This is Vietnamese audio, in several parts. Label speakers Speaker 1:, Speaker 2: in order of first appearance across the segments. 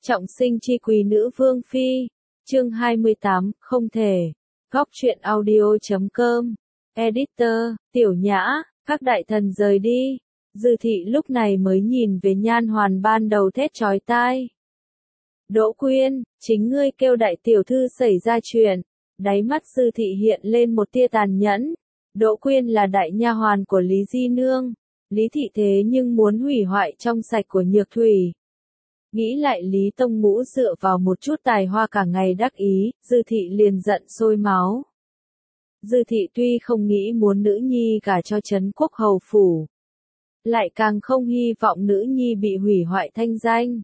Speaker 1: Trọng sinh chi quý nữ vương phi. Chương 28, không thể. Góc truyện audio.com. Editor, Tiểu Nhã, các đại thần rời đi. Dư thị lúc này mới nhìn về Nhan Hoàn ban đầu thét chói tai. Đỗ Quyên, chính ngươi kêu đại tiểu thư xảy ra chuyện. Đáy mắt Dư thị hiện lên một tia tàn nhẫn. Đỗ Quyên là đại nha hoàn của Lý Di Nương. Lý thị thế nhưng muốn hủy hoại trong sạch của Nhược Thủy. Nghĩ lại Lý Tông Ngũ dựa vào một chút tài hoa cả ngày đắc ý, Dư thị liền giận sôi máu. Dư thị tuy không nghĩ muốn nữ nhi gả cho Trấn Quốc hầu phủ, lại càng không hy vọng nữ nhi bị hủy hoại thanh danh.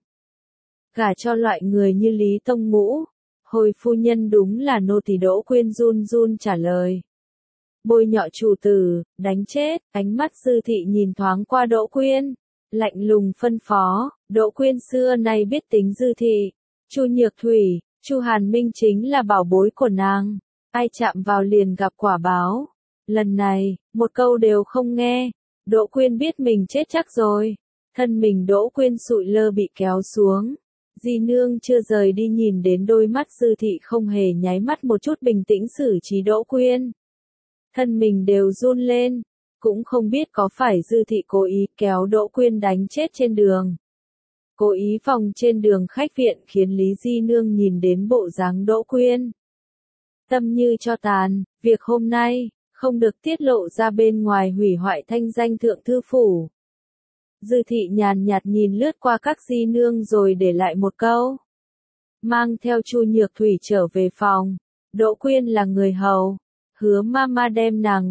Speaker 1: Gả cho loại người như Lý Tông Ngũ, hồi phu nhân đúng là nô tỳ. Đỗ Quyên run run trả lời. Bôi nhọ chủ tử, đánh chết. Ánh mắt Dư thị nhìn thoáng qua Đỗ Quyên, lạnh lùng phân phó. Đỗ Quyên xưa nay biết tính Dư thị. Chu Nhược Thủy, Chu Hàn Minh chính là bảo bối của nàng, ai chạm vào liền gặp quả báo. Lần này, một câu đều không nghe. Đỗ Quyên biết mình chết chắc rồi. Thân mình Đỗ Quyên sụi lơ bị kéo xuống. Di Nương chưa rời đi nhìn đến đôi mắt Dư thị không hề nháy mắt một chút bình tĩnh xử trí Đỗ Quyên. Thân mình đều run lên, cũng không biết có phải Dư thị cố ý kéo Đỗ Quyên đánh chết trên đường. Cố ý vòng trên đường khách viện khiến Lý Di Nương nhìn đến bộ dáng Đỗ Quyên. Tâm như cho tàn, việc hôm nay, không được tiết lộ ra bên ngoài hủy hoại thanh danh thượng thư phủ. Dư thị nhàn nhạt nhìn lướt qua các Di Nương rồi để lại một câu. Mang theo Chu Nhược Thủy trở về phòng. Đỗ Quyên là người hầu. Hứa mama đem nàng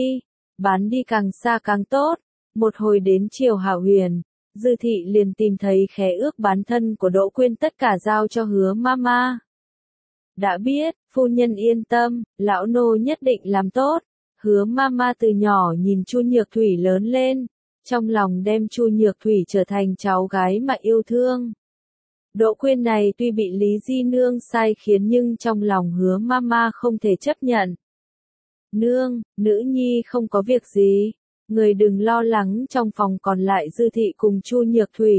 Speaker 1: bán đi càng xa càng tốt. Một hồi đến Triều Hạo Huyền, Dư thị liền tìm thấy khế ước bán thân của Đỗ Quyên, tất cả giao cho Hứa mama. Đã biết, phu nhân yên tâm, lão nô nhất định làm tốt. Hứa mama từ nhỏ nhìn Chu Nhược Thủy lớn lên, trong lòng đem Chu Nhược Thủy trở thành cháu gái mà yêu thương. Đỗ Quyên này tuy bị Lý Di Nương sai khiến nhưng trong lòng Hứa mama không thể chấp nhận. Nương, nữ nhi không có việc gì, người đừng lo lắng. Trong phòng còn lại Dư thị cùng Chu Nhược Thủy.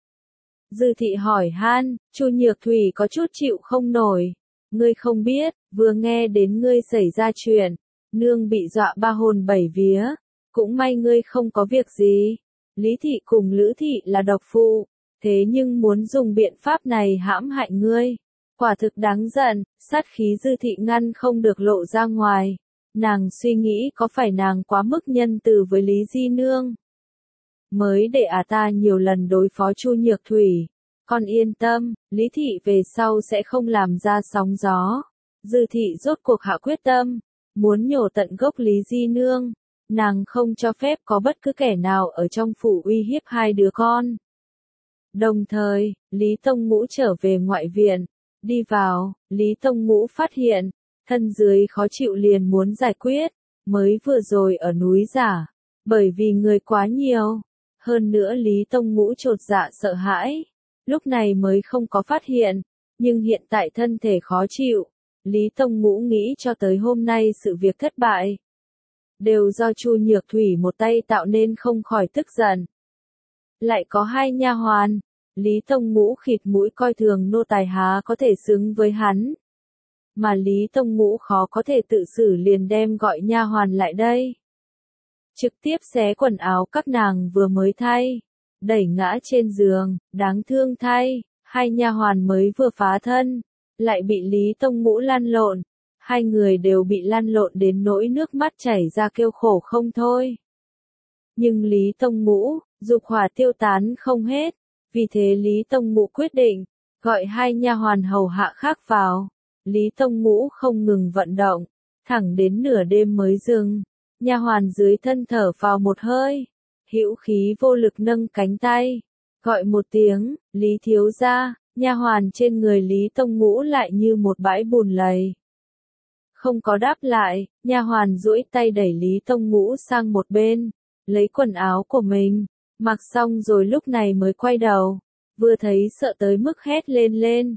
Speaker 1: Dư thị hỏi han, Chu Nhược Thủy có chút chịu không nổi. Ngươi không biết, vừa nghe đến ngươi xảy ra chuyện, nương bị dọa ba hồn bảy vía. Cũng may ngươi không có việc gì. Lý thị cùng Lữ thị là độc phụ, thế nhưng muốn dùng biện pháp này hãm hại ngươi. Quả thực đáng giận. Sát khí Dư thị ngăn không được lộ ra ngoài. Nàng suy nghĩ có phải nàng quá mức nhân từ với Lý Di Nương, mới để ta nhiều lần đối phó Chu Nhược Thủy. Con yên tâm, Lý thị về sau sẽ không làm ra sóng gió. Dư thị rốt cuộc hạ quyết tâm, muốn nhổ tận gốc Lý Di Nương. Nàng không cho phép có bất cứ kẻ nào ở trong phủ uy hiếp hai đứa con. Đồng thời, Lý Tông Ngũ trở về ngoại viện. Đi vào, Lý Tông Ngũ phát hiện, thân dưới khó chịu liền muốn giải quyết. Mới vừa rồi ở núi Giả, bởi vì người quá nhiều. Hơn nữa Lý Tông Ngũ chột dạ sợ hãi, lúc này mới không có phát hiện. Nhưng hiện tại thân thể khó chịu, Lý Tông Ngũ nghĩ cho tới hôm nay sự việc thất bại đều do Chu Nhược Thủy một tay tạo nên, không khỏi tức giận. Lại có hai nha hoàn, Lý Tông Ngũ khịt mũi coi thường nô tài há có thể xứng với hắn. Mà Lý Tông Ngũ khó có thể tự xử liền đem gọi nha hoàn lại đây. Trực tiếp xé quần áo các nàng vừa mới thay, đẩy ngã trên giường. Đáng thương thay, hai nha hoàn mới vừa phá thân, lại bị Lý Tông Ngũ lăn lộn. Hai người đều bị lăn lộn đến nỗi nước mắt chảy ra kêu khổ không thôi. Nhưng Lý Tông Ngũ, dục hỏa tiêu tán không hết. Vì thế Lý Tông Ngũ quyết định, gọi hai nha hoàn hầu hạ khác vào. Lý Tông Ngũ không ngừng vận động, thẳng đến nửa đêm mới dừng. Nha hoàn dưới thân thở vào một hơi, hữu khí vô lực nâng cánh tay, gọi một tiếng, Lý thiếu gia. Nha hoàn trên người Lý Tông Ngũ lại như một bãi bùn lầy, không có đáp lại. Nha hoàn duỗi tay đẩy Lý Tông Ngũ sang một bên, lấy quần áo của mình, mặc xong rồi lúc này mới quay đầu, vừa thấy sợ tới mức hét lên.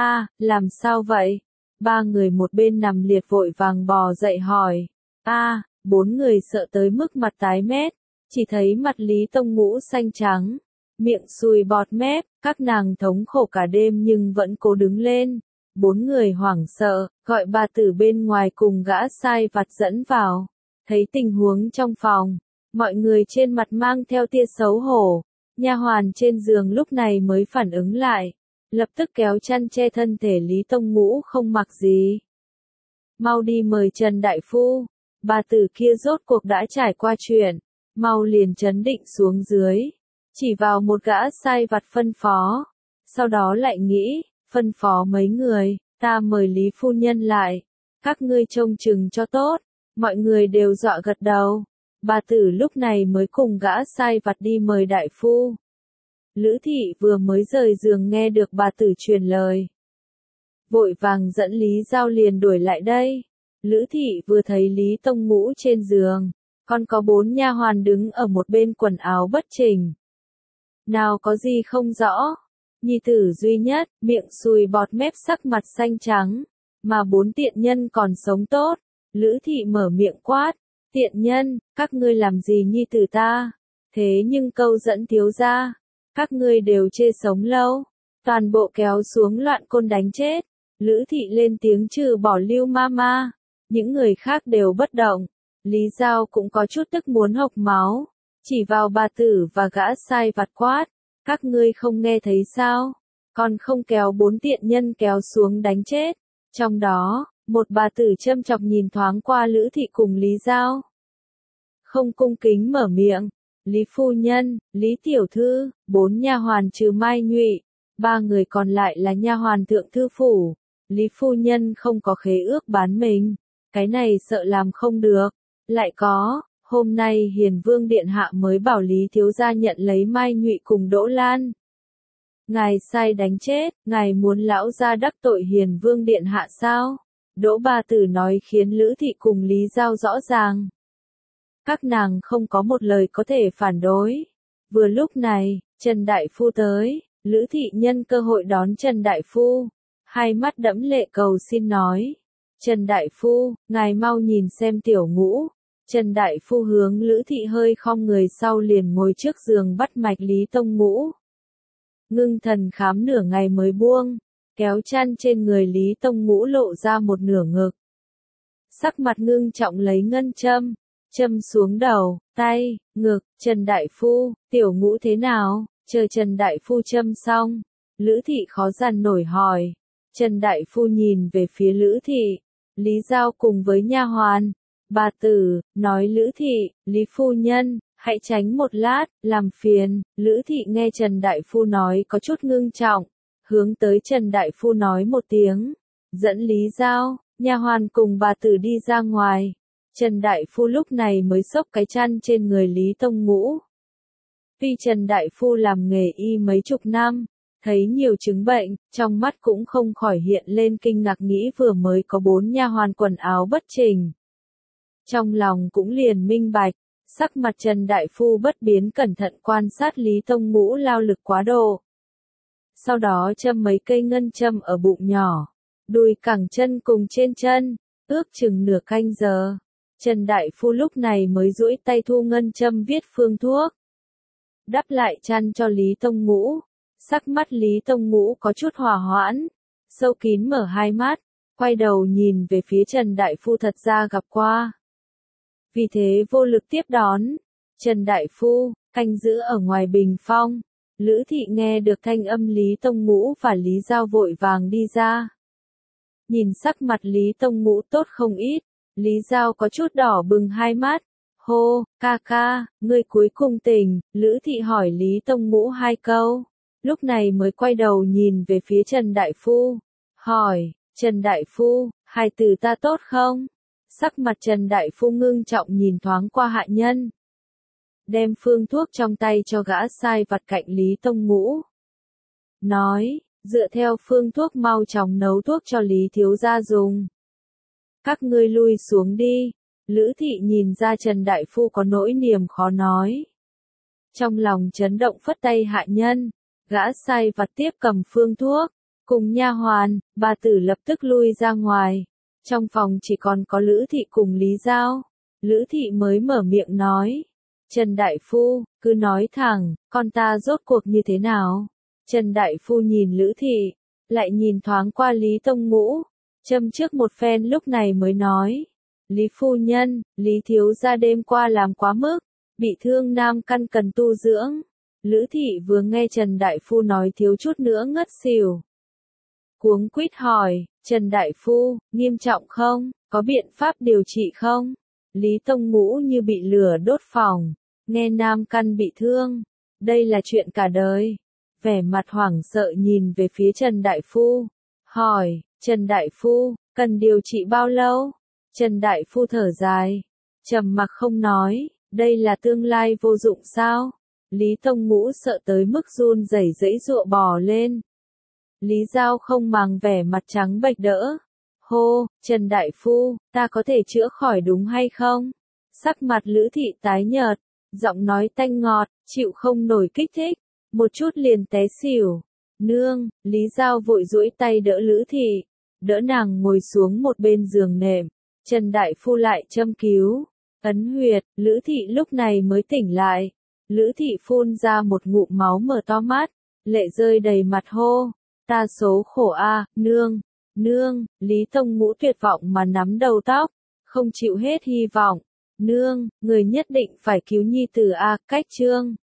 Speaker 1: Làm sao vậy? Ba người một bên nằm liệt vội vàng bò dậy hỏi. Bốn người sợ tới mức mặt tái mét, chỉ thấy mặt Lý Tông Ngũ xanh trắng, miệng sùi bọt mép, các nàng thống khổ cả đêm nhưng vẫn cố đứng lên. 4 người hoảng sợ, gọi bà tử bên ngoài cùng gã sai vặt dẫn vào. Thấy tình huống trong phòng, mọi người trên mặt mang theo tia xấu hổ. Nha hoàn trên giường lúc này mới phản ứng lại, lập tức kéo chăn che thân thể Lý Tông Ngũ không mặc gì. Mau đi mời Trần Đại Phu, bà tử kia rốt cuộc đã trải qua chuyện, mau liền trấn định xuống dưới, chỉ vào một gã sai vặt phân phó, sau đó lại nghĩ, phân phó mấy người, ta mời Lý Phu Nhân lại, các ngươi trông chừng cho tốt, mọi người đều dọa gật đầu, bà tử lúc này mới cùng gã sai vặt đi mời Đại Phu. Lữ Thị vừa mới rời giường nghe được bà tử truyền lời, vội vàng dẫn Lý Giao liền đuổi lại đây. Lữ Thị vừa thấy Lý Tông Ngũ trên giường, còn có 4 nha hoàn đứng ở một bên quần áo bất chỉnh. Nào có gì không rõ, nhi tử duy nhất, miệng sùi bọt mép sắc mặt xanh trắng, mà 4 tiện nhân còn sống tốt. Lữ Thị mở miệng quát, tiện nhân, các ngươi làm gì nhi tử ta, thế nhưng câu dẫn thiếu gia, các ngươi đều chê sống lâu, toàn bộ kéo xuống loạn côn đánh chết. Lữ Thị lên tiếng trừ bỏ Lưu Mama, những người khác đều bất động. Lý Giao cũng có chút tức muốn hộc máu, chỉ vào bà tử và gã sai vặt quát, các ngươi không nghe thấy sao, còn không kéo 4 tiện nhân kéo xuống đánh chết. Trong đó, một bà tử châm chọc nhìn thoáng qua Lữ Thị cùng Lý Giao, không cung kính mở miệng, Lý Phu Nhân, Lý Tiểu Thư, 4 nha hoàn trừ Mai Nhụy, 3 người còn lại là nha hoàn thượng thư phủ. Lý Phu Nhân không có khế ước bán mình, cái này sợ làm không được. Lại có, hôm nay Hiền Vương Điện Hạ mới bảo Lý Thiếu Gia nhận lấy Mai Nhụy cùng Đỗ Lan. Ngài sai đánh chết, ngài muốn lão gia đắc tội Hiền Vương Điện Hạ sao? Đỗ bà tử nói khiến Lữ Thị cùng Lý Giao rõ ràng. Các nàng không có một lời có thể phản đối. Vừa lúc này, Trần Đại Phu tới, Lữ Thị nhân cơ hội đón Trần Đại Phu, hai mắt đẫm lệ cầu xin nói. Trần Đại Phu, ngài mau nhìn xem Tiểu Ngũ. Trần Đại Phu hướng Lữ Thị hơi khom người sau liền ngồi trước giường bắt mạch Lý Tông Ngũ. Ngưng thần khám nửa ngày mới buông, kéo chăn trên người Lý Tông Ngũ lộ ra một nửa ngực. Sắc mặt ngưng trọng lấy ngân châm, châm xuống đầu, tay, ngực. Trần Đại Phu, Tiểu Ngũ thế nào? Chờ Trần Đại Phu châm xong, Lữ Thị khó dằn nổi hỏi. Trần Đại Phu nhìn về phía Lữ Thị, Lý Giao cùng với nha hoàn, bà tử, nói Lữ Thị, Lý Phu Nhân, hãy tránh một lát, làm phiền. Lữ Thị nghe Trần Đại Phu nói có chút ngưng trọng, hướng tới Trần Đại Phu nói một tiếng, dẫn Lý Giao, nha hoàn cùng bà tử đi ra ngoài. Trần Đại Phu lúc này mới xốc cái chăn trên người Lý Tông Ngũ. Vì Trần Đại Phu làm nghề y mấy chục năm, thấy nhiều chứng bệnh, trong mắt cũng không khỏi hiện lên kinh ngạc nghĩ vừa mới có 4 nha hoàn quần áo bất chỉnh. Trong lòng cũng liền minh bạch, sắc mặt Trần Đại Phu bất biến cẩn thận quan sát Lý Tông Ngũ lao lực quá độ. Sau đó châm mấy cây ngân châm ở bụng nhỏ, đùi cẳng chân cùng trên chân, ước chừng nửa canh giờ. Trần Đại Phu lúc này mới duỗi tay thu ngân châm viết phương thuốc, đắp lại chăn cho Lý Tông Ngũ. Sắc mắt Lý Tông Ngũ có chút hòa hoãn, sâu kín mở hai mắt, quay đầu nhìn về phía Trần Đại Phu thật ra gặp qua. Vì thế vô lực tiếp đón. Trần Đại Phu, canh giữ ở ngoài bình phong. Lữ Thị nghe được thanh âm Lý Tông Ngũ và Lý Giao vội vàng đi ra. Nhìn sắc mặt Lý Tông Ngũ tốt không ít, Lý Giao có chút đỏ bừng hai mắt. Hô, ca ca, ngươi cuối cùng tỉnh. Lữ Thị hỏi Lý Tông Ngũ 2 câu, lúc này mới quay đầu nhìn về phía Trần Đại Phu, hỏi, Trần Đại Phu, hài tử ta tốt không? Sắc mặt Trần Đại Phu ngưng trọng nhìn thoáng qua hạ nhân, đem phương thuốc trong tay cho gã sai vặt cạnh Lý Tông Ngũ. Nói, dựa theo phương thuốc mau chóng nấu thuốc cho Lý Thiếu Gia dùng. Các ngươi lui xuống đi. Lữ Thị nhìn ra Trần Đại Phu có nỗi niềm khó nói. Trong lòng chấn động phất tay hạ nhân, gã sai vặt tiếp cầm phương thuốc, cùng nha hoàn, bà tử lập tức lui ra ngoài. Trong phòng chỉ còn có Lữ Thị cùng Lý Giao. Lữ Thị mới mở miệng nói, Trần Đại Phu, cứ nói thẳng, con ta rốt cuộc như thế nào? Trần Đại Phu nhìn Lữ Thị, lại nhìn thoáng qua Lý Tông Ngũ, châm trước một phen lúc này mới nói. Lý phu nhân, Lý thiếu gia đêm qua làm quá mức, bị thương nam căn cần tu dưỡng. Lữ Thị vừa nghe Trần Đại Phu nói thiếu chút nữa ngất xỉu. Cuống quýt hỏi, Trần Đại Phu, nghiêm trọng không, có biện pháp điều trị không? Lý Tông Ngũ như bị lửa đốt phòng, nghe nam căn bị thương, đây là chuyện cả đời. Vẻ mặt hoảng sợ nhìn về phía Trần Đại Phu, hỏi, Trần Đại Phu, cần điều trị bao lâu? Trần Đại Phu thở dài, trầm mặc không nói, đây là tương lai vô dụng sao? Lý Tông Ngũ sợ tới mức run rẩy giãy giụa bò lên. Lý Giao không màng vẻ mặt trắng bệch đỡ. Hô, Trần Đại Phu, ta có thể chữa khỏi đúng hay không? Sắc mặt Lữ Thị tái nhợt, giọng nói tanh ngọt, chịu không nổi kích thích, một chút liền té xỉu. Nương, Lý Giao vội duỗi tay đỡ Lữ Thị, đỡ nàng ngồi xuống một bên giường nệm. Trần Đại Phu lại châm cứu, ấn huyệt, Lữ Thị lúc này mới tỉnh lại. Lữ Thị phun ra một ngụm máu mở to mắt, lệ rơi đầy mặt hô. Ta số khổ a, nương, nương, Lý Tông Ngũ tuyệt vọng mà nắm đầu tóc, không chịu hết hy vọng. Nương, người nhất định phải cứu nhi tử a, cách chương.